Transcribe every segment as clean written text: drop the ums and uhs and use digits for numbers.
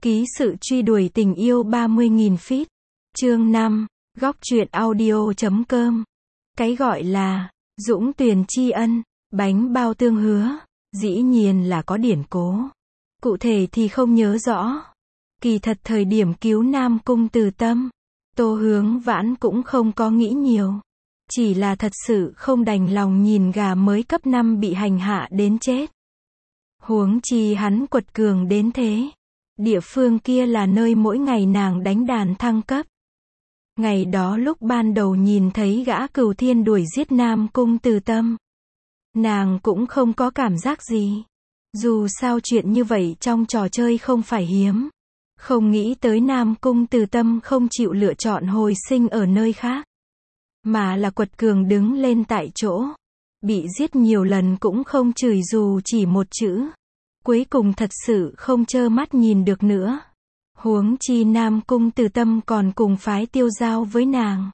Ký sự truy đuổi tình yêu 30.000 feet. Chương 5. Góc truyện audio.com. Cái gọi là dũng tuyển tri ân, bánh bao tương hứa, dĩ nhiên là có điển cố. Cụ thể thì không nhớ rõ. Kỳ thật thời điểm cứu Nam Cung Từ Tâm, Tô Hướng Vãn cũng không có nghĩ nhiều. Chỉ là thật sự không đành lòng nhìn gà mới cấp 5 bị hành hạ đến chết. Huống chi hắn quật cường đến thế. Địa phương kia là nơi mỗi ngày nàng đánh đàn thăng cấp. Ngày đó lúc ban đầu nhìn thấy gã Cửu Thiên đuổi giết Nam Cung Từ Tâm, nàng cũng không có cảm giác gì. Dù sao chuyện như vậy trong trò chơi không phải hiếm. Không nghĩ tới Nam Cung Từ Tâm không chịu lựa chọn hồi sinh ở nơi khác, mà là quật cường đứng lên tại chỗ. Bị giết nhiều lần cũng không chửi dù chỉ một chữ. Cuối cùng thật sự không trơ mắt nhìn được nữa. Huống chi Nam Cung Từ Tâm còn cùng phái tiêu giao với nàng.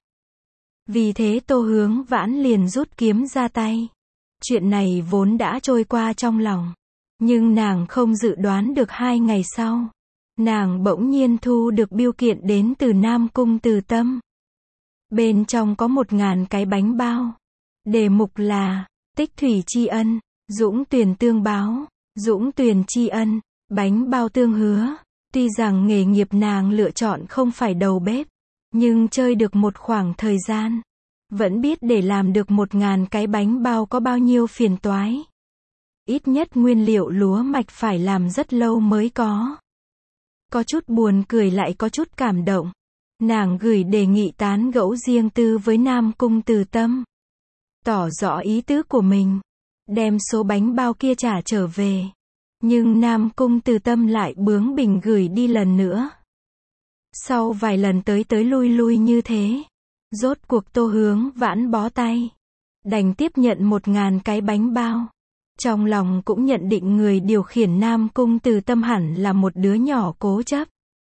Vì thế Tô Hướng Vãn liền rút kiếm ra tay. Chuyện này vốn đã trôi qua trong lòng. Nhưng nàng không dự đoán được 2 ngày sau, nàng bỗng nhiên thu được bưu kiện đến từ Nam Cung Từ Tâm. Bên trong có 1.000 cái bánh bao. Đề mục là tích thủy tri ân, dũng tuyển tương báo. Dũng tuyển tri ân, bánh bao tương hứa. Tuy rằng nghề nghiệp nàng lựa chọn không phải đầu bếp, nhưng chơi được một khoảng thời gian, vẫn biết để làm được 1.000 cái bánh bao có bao nhiêu phiền toái. Ít nhất nguyên liệu lúa mạch phải làm rất lâu mới có. Có chút buồn cười lại có chút cảm động. Nàng gửi đề nghị tán gẫu riêng tư với Nam Cung Từ Tâm, tỏ rõ ý tứ của mình, đem số bánh bao kia trả trở về. Nhưng Nam Cung Từ Tâm lại bướng bỉnh gửi đi lần nữa. Sau vài lần tới lui lui như thế, rốt cuộc Tô Hướng Vãn bó tay, đành tiếp nhận 1.000 cái bánh bao. Trong lòng cũng nhận định người điều khiển Nam Cung Từ Tâm hẳn là một đứa nhỏ cố chấp.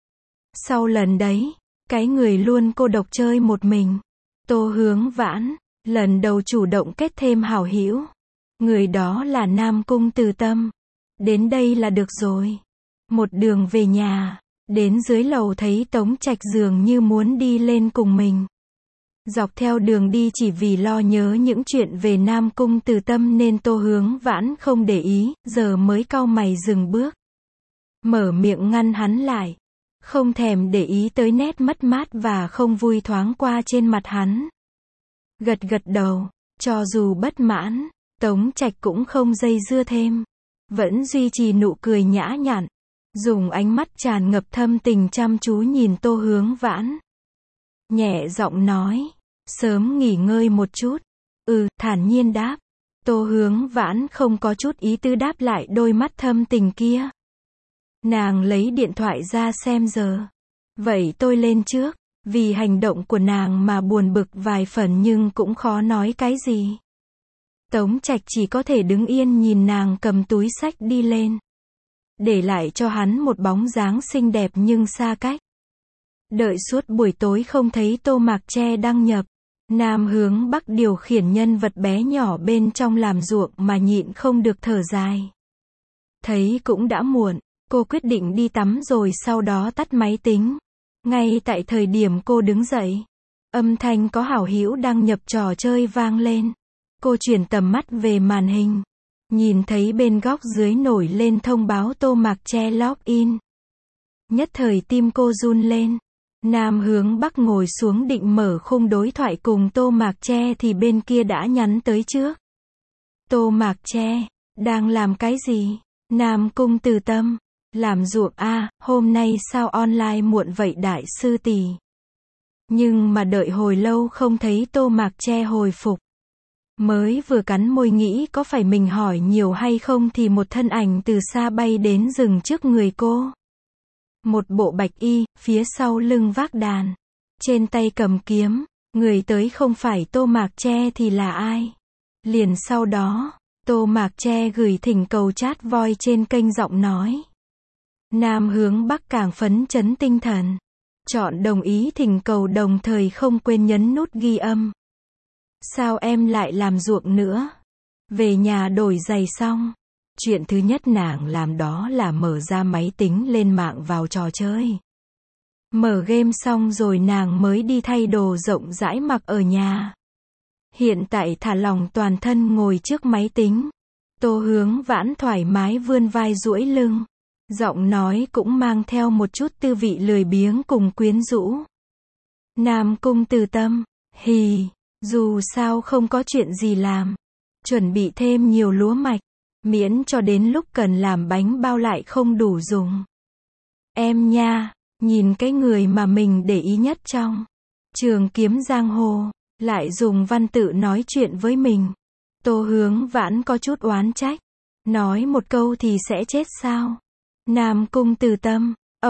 Sau lần đấy, cái người luôn cô độc chơi một mình, Tô Hướng Vãn lần đầu chủ động kết thêm hảo hữu. Người đó là Nam Cung Từ Tâm. Đến đây là được rồi. Một đường về nhà, đến dưới lầu thấy Tống Trạch dường như muốn đi lên cùng mình. Dọc theo đường đi chỉ vì lo nhớ những chuyện về Nam Cung Từ Tâm nên Tô Hướng Vãn không để ý, giờ mới cau mày dừng bước. Mở miệng ngăn hắn lại. Không thèm để ý tới nét mất mát và không vui thoáng qua trên mặt hắn. Gật gật đầu, cho dù bất mãn, Tống Trạch cũng không dây dưa thêm. Vẫn duy trì nụ cười nhã nhặn, dùng ánh mắt tràn ngập thâm tình chăm chú nhìn Tô Hướng Vãn. Nhẹ giọng nói, sớm nghỉ ngơi một chút. Thản nhiên đáp. Tô Hướng Vãn không có chút ý tư đáp lại đôi mắt thâm tình kia. Nàng lấy điện thoại ra xem giờ. Vậy tôi lên trước. Vì hành động của nàng mà buồn bực vài phần nhưng cũng khó nói cái gì. Tống Trạch chỉ có thể đứng yên nhìn nàng cầm túi xách đi lên, để lại cho hắn một bóng dáng xinh đẹp nhưng xa cách. Đợi suốt buổi tối không thấy Tô Mạc Tre đăng nhập. Nam Hướng Bắc điều khiển nhân vật bé nhỏ bên trong làm ruộng mà nhịn không được thở dài. Thấy cũng đã muộn, cô quyết định đi tắm rồi sau đó tắt máy tính. Ngay tại thời điểm cô đứng dậy, âm thanh có hảo hữu đăng nhập trò chơi vang lên. Cô chuyển tầm mắt về màn hình, nhìn thấy bên góc dưới nổi lên thông báo Tô Mạc Tre login. Nhất thời tim cô run lên. Nam Hướng Bắc ngồi xuống định mở khung đối thoại cùng Tô Mạc Tre thì bên kia đã nhắn tới trước. Tô Mạc Tre, đang làm cái gì? Nam Cung Từ Tâm, làm ruộng à, hôm nay sao online muộn vậy đại sư tỷ? Nhưng mà đợi hồi lâu không thấy Tô Mạc Tre hồi phục. Mới vừa cắn môi nghĩ có phải mình hỏi nhiều hay không thì một thân ảnh từ xa bay đến dừng trước người cô. Một bộ bạch y, phía sau lưng vác đàn, trên tay cầm kiếm. Người tới không phải Tô Mạc Tre thì là ai? Liền sau đó, Tô Mạc Tre gửi thỉnh cầu chat voice trên kênh giọng nói. Nam Hướng Bắc càng phấn chấn tinh thần, chọn đồng ý thỉnh cầu đồng thời không quên nhấn nút ghi âm. Sao em lại làm ruộng nữa? Về nhà đổi giày xong, Chuyện thứ nhất nàng làm đó là mở ra máy tính lên mạng vào trò chơi. Mở game xong rồi nàng mới đi thay đồ rộng rãi mặc ở nhà. Hiện tại thả lỏng toàn thân ngồi trước máy tính. Tô Hướng Vãn thoải mái vươn vai duỗi lưng. Giọng nói cũng mang theo một chút tư vị lười biếng cùng quyến rũ. Nam Cung Từ Tâm, hì, dù sao không có chuyện gì làm. Chuẩn bị thêm nhiều lúa mạch, miễn cho đến lúc cần làm bánh bao lại không đủ dùng. Em nha, nhìn cái người mà mình để ý nhất trong Trường Kiếm Giang Hồ, lại dùng văn tự nói chuyện với mình. Tô Hướng Vãn có chút oán trách. Nói một câu thì sẽ chết sao? Nam Cung Từ Tâm,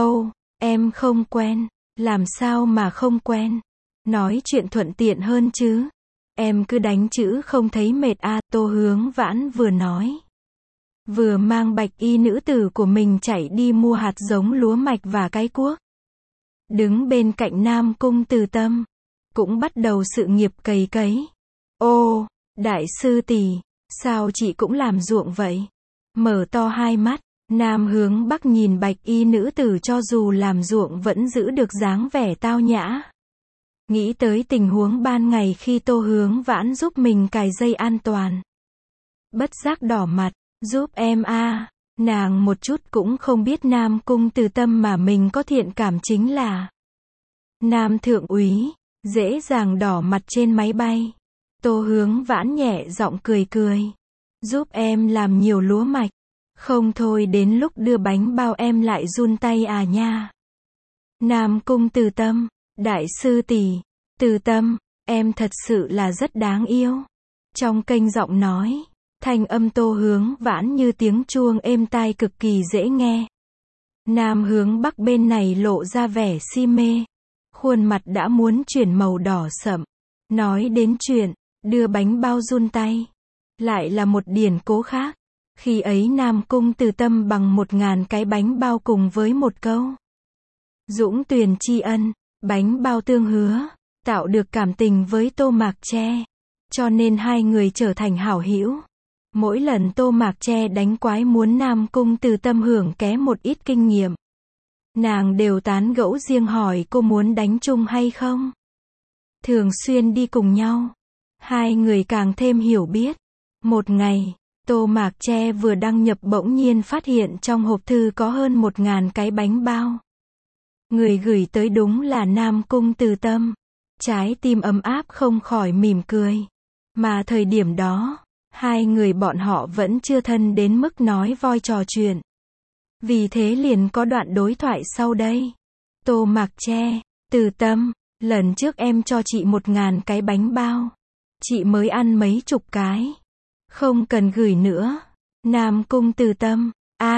em không quen. Làm sao mà không quen? Nói chuyện thuận tiện hơn chứ. Em cứ đánh chữ không thấy mệt à? Tô Hướng Vãn vừa nói, vừa mang bạch y nữ tử của mình chạy đi mua hạt giống lúa mạch và cái cuốc. Đứng bên cạnh Nam Cung Từ Tâm, cũng bắt đầu sự nghiệp cày cấy. Ô, đại sư tỷ, sao chị cũng làm ruộng vậy? Mở to hai mắt, Nam Hướng Bắc nhìn bạch y nữ tử cho dù làm ruộng vẫn giữ được dáng vẻ tao nhã. Nghĩ tới tình huống ban ngày khi Tô Hướng Vãn giúp mình cài dây an toàn. Bất giác đỏ mặt, giúp em a. Nàng một chút cũng không biết Nam Cung Từ Tâm mà mình có thiện cảm chính là Nam Thượng úy, dễ dàng đỏ mặt trên máy bay. Tô Hướng Vãn nhẹ giọng cười cười. Giúp em làm nhiều lúa mạch. Không thôi đến lúc đưa bánh bao em lại run tay à nha. Nam Cung Từ Tâm, đại sư tỷ, Từ Tâm, em thật sự là rất đáng yêu. Trong kênh giọng nói, thanh âm Tô Hướng Vãn như tiếng chuông êm tai cực kỳ dễ nghe. Nam Hướng Bắc bên này lộ ra vẻ si mê. Khuôn mặt đã muốn chuyển màu đỏ sậm. Nói đến chuyện đưa bánh bao run tay, lại là một điển cố khác. Khi ấy Nam Cung Từ Tâm bằng 1000 cái bánh bao cùng với một câu dũng tuyền tri ân, bánh bao tương hứa, tạo được cảm tình với Tô Mạc Tre. Cho nên hai người trở thành hảo hữu. Mỗi lần Tô Mạc Tre đánh quái muốn Nam Cung Từ Tâm hưởng ké một ít kinh nghiệm, nàng đều tán gẫu riêng hỏi cô muốn đánh chung hay không. Thường xuyên đi cùng nhau, hai người càng thêm hiểu biết. Một ngày, Tô Mạc Tre vừa đăng nhập bỗng nhiên phát hiện trong hộp thư có hơn 1000 cái bánh bao. Người gửi tới đúng là Nam Cung Từ Tâm. Trái tim ấm áp không khỏi mỉm cười. Mà thời điểm đó, hai người bọn họ vẫn chưa thân đến mức nói voi trò chuyện. Vì thế liền có đoạn đối thoại sau đây. Tô Mạc Tre, Từ Tâm, lần trước em cho chị 1000 cái bánh bao. Chị mới ăn mấy chục cái. Không cần gửi nữa. Nam Cung Từ Tâm,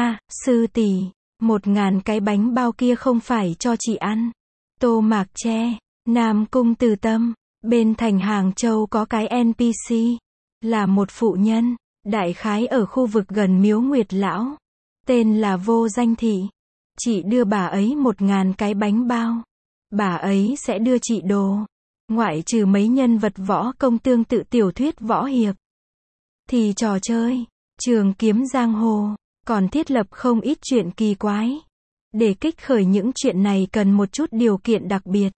sư tỷ, 1000 cái bánh bao kia không phải cho chị ăn. Tô Mạc Tre, Nam Cung Từ Tâm, bên thành Hàng Châu có cái NPC, là một phụ nhân, đại khái ở khu vực gần Miếu Nguyệt Lão, tên là Vô Danh Thị. Chị đưa bà ấy 1000 cái bánh bao. Bà ấy sẽ đưa chị đồ. Ngoại trừ mấy nhân vật võ công tương tự tiểu thuyết võ hiệp, thì trò chơi Trường Kiếm Giang Hồ còn thiết lập không ít chuyện kỳ quái. Để kích khởi những chuyện này cần một chút điều kiện đặc biệt.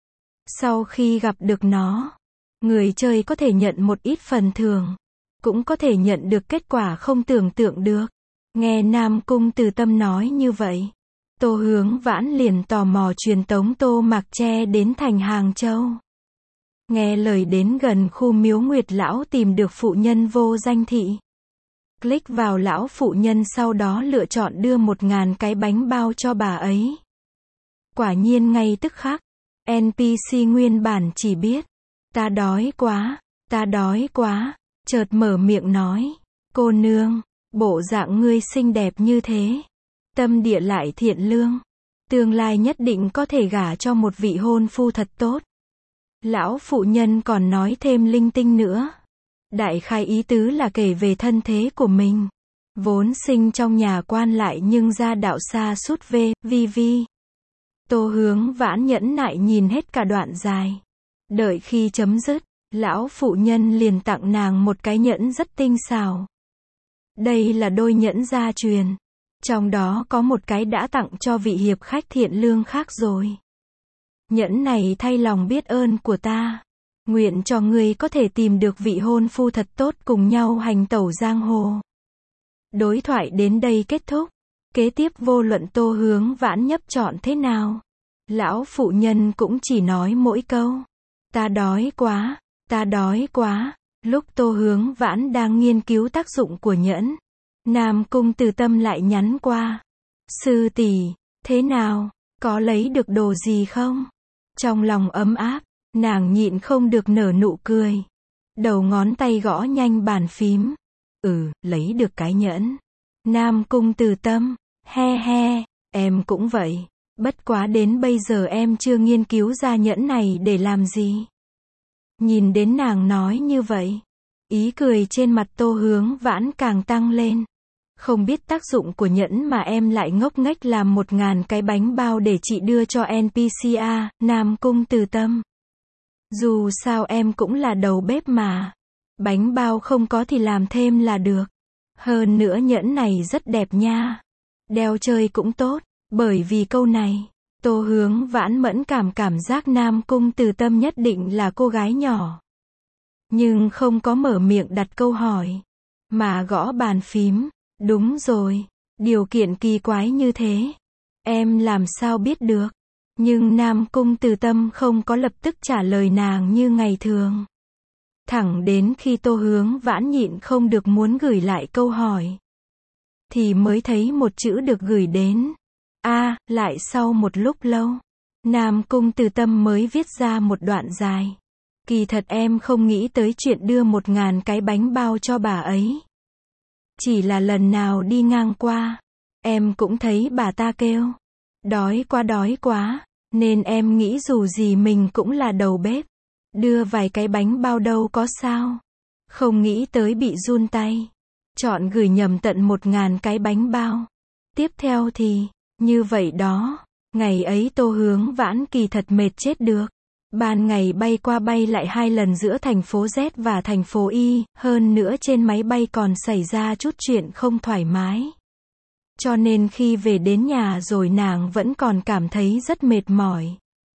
Sau khi gặp được nó, người chơi có thể nhận một ít phần thưởng, cũng có thể nhận được kết quả không tưởng tượng được. Nghe Nam Cung Từ Tâm nói như vậy, Tô Hướng Vãn liền tò mò truyền tống Tô Mạc Tre đến thành Hàng Châu. Nghe lời đến gần khu Miếu Nguyệt Lão tìm được phụ nhân Vô Danh Thị. Click vào lão phụ nhân sau đó lựa chọn đưa 1000 cái bánh bao cho bà ấy. Quả nhiên ngay tức khắc, NPC nguyên bản chỉ biết, ta đói quá, chợt mở miệng nói, cô nương, bộ dạng ngươi xinh đẹp như thế, tâm địa lại thiện lương, tương lai nhất định có thể gả cho một vị hôn phu thật tốt. Lão phụ nhân còn nói thêm linh tinh nữa. Đại khái ý tứ là kể về thân thế của mình. Vốn sinh trong nhà quan lại nhưng gia đạo xa sút v.v. Tô Hướng Vãn nhẫn nại nhìn hết cả đoạn dài. Đợi khi chấm dứt, lão phụ nhân liền tặng nàng một cái nhẫn rất tinh xảo. Đây là đôi nhẫn gia truyền. Trong đó có một cái đã tặng cho vị hiệp khách thiện lương khác rồi. Nhẫn này thay lòng biết ơn của ta. Nguyện cho ngươi có thể tìm được vị hôn phu thật tốt cùng nhau hành tẩu giang hồ. Đối thoại đến đây kết thúc. Kế tiếp vô luận Tô Hướng Vãn nhấp chọn thế nào, lão phụ nhân cũng chỉ nói mỗi câu. Ta đói quá, ta đói quá. Lúc Tô Hướng Vãn đang nghiên cứu tác dụng của nhẫn, Nam Cung Từ Tâm lại nhắn qua. Sư tỷ, thế nào, có lấy được đồ gì không? Trong lòng ấm áp, nàng nhịn không được nở nụ cười. Đầu ngón tay gõ nhanh bàn phím. Lấy được cái nhẫn. Nam Cung Từ Tâm, he he, em cũng vậy. Bất quá đến bây giờ em chưa nghiên cứu ra nhẫn này để làm gì. Nhìn đến nàng nói như vậy, ý cười trên mặt Tô Hướng Vãn càng tăng lên. Không biết tác dụng của nhẫn mà em lại ngốc nghếch làm 1000 cái bánh bao để chị đưa cho NPC à, Nam Cung Từ Tâm. Dù sao em cũng là đầu bếp mà. Bánh bao không có thì làm thêm là được. Hơn nữa nhẫn này rất đẹp nha. Đeo chơi cũng tốt. Bởi vì câu này, Tô Hướng Vãn mẫn cảm giác Nam Cung Từ Tâm nhất định là cô gái nhỏ. Nhưng không có mở miệng đặt câu hỏi, mà gõ bàn phím. Đúng rồi, điều kiện kỳ quái như thế, em làm sao biết được. Nhưng Nam Cung Từ Tâm không có lập tức trả lời nàng như ngày thường. Thẳng đến khi Tô Hướng Vãn nhịn không được muốn gửi lại câu hỏi, thì mới thấy một chữ được gửi đến. Lại sau một lúc lâu, Nam Cung Từ Tâm mới viết ra một đoạn dài. Kỳ thật em không nghĩ tới chuyện đưa 1000 cái bánh bao cho bà ấy. Chỉ là lần nào đi ngang qua, em cũng thấy bà ta kêu đói quá, nên em nghĩ dù gì mình cũng là đầu bếp, đưa vài cái bánh bao đâu có sao. Không nghĩ tới bị run tay, chọn gửi nhầm tận 1000 cái bánh bao. Tiếp theo thì, như vậy đó, ngày ấy Tô Hướng Vãn kỳ thật mệt chết được. Ban ngày bay qua bay lại 2 lần giữa thành phố Z và thành phố Y, hơn nữa trên máy bay còn xảy ra chút chuyện không thoải mái. Cho nên khi về đến nhà rồi nàng vẫn còn cảm thấy rất mệt mỏi.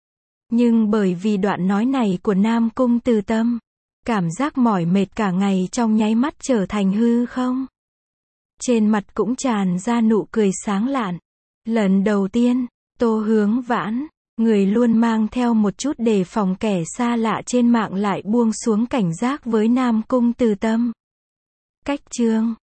Nhưng bởi vì đoạn nói này của Nam Cung Từ Tâm, cảm giác mỏi mệt cả ngày trong nháy mắt trở thành hư không. Trên mặt cũng tràn ra nụ cười sáng lạn. Lần đầu tiên, Tô Hướng Vãn, người luôn mang theo một chút đề phòng kẻ xa lạ trên mạng lại buông xuống cảnh giác với Nam Cung Từ Tâm. Cách chương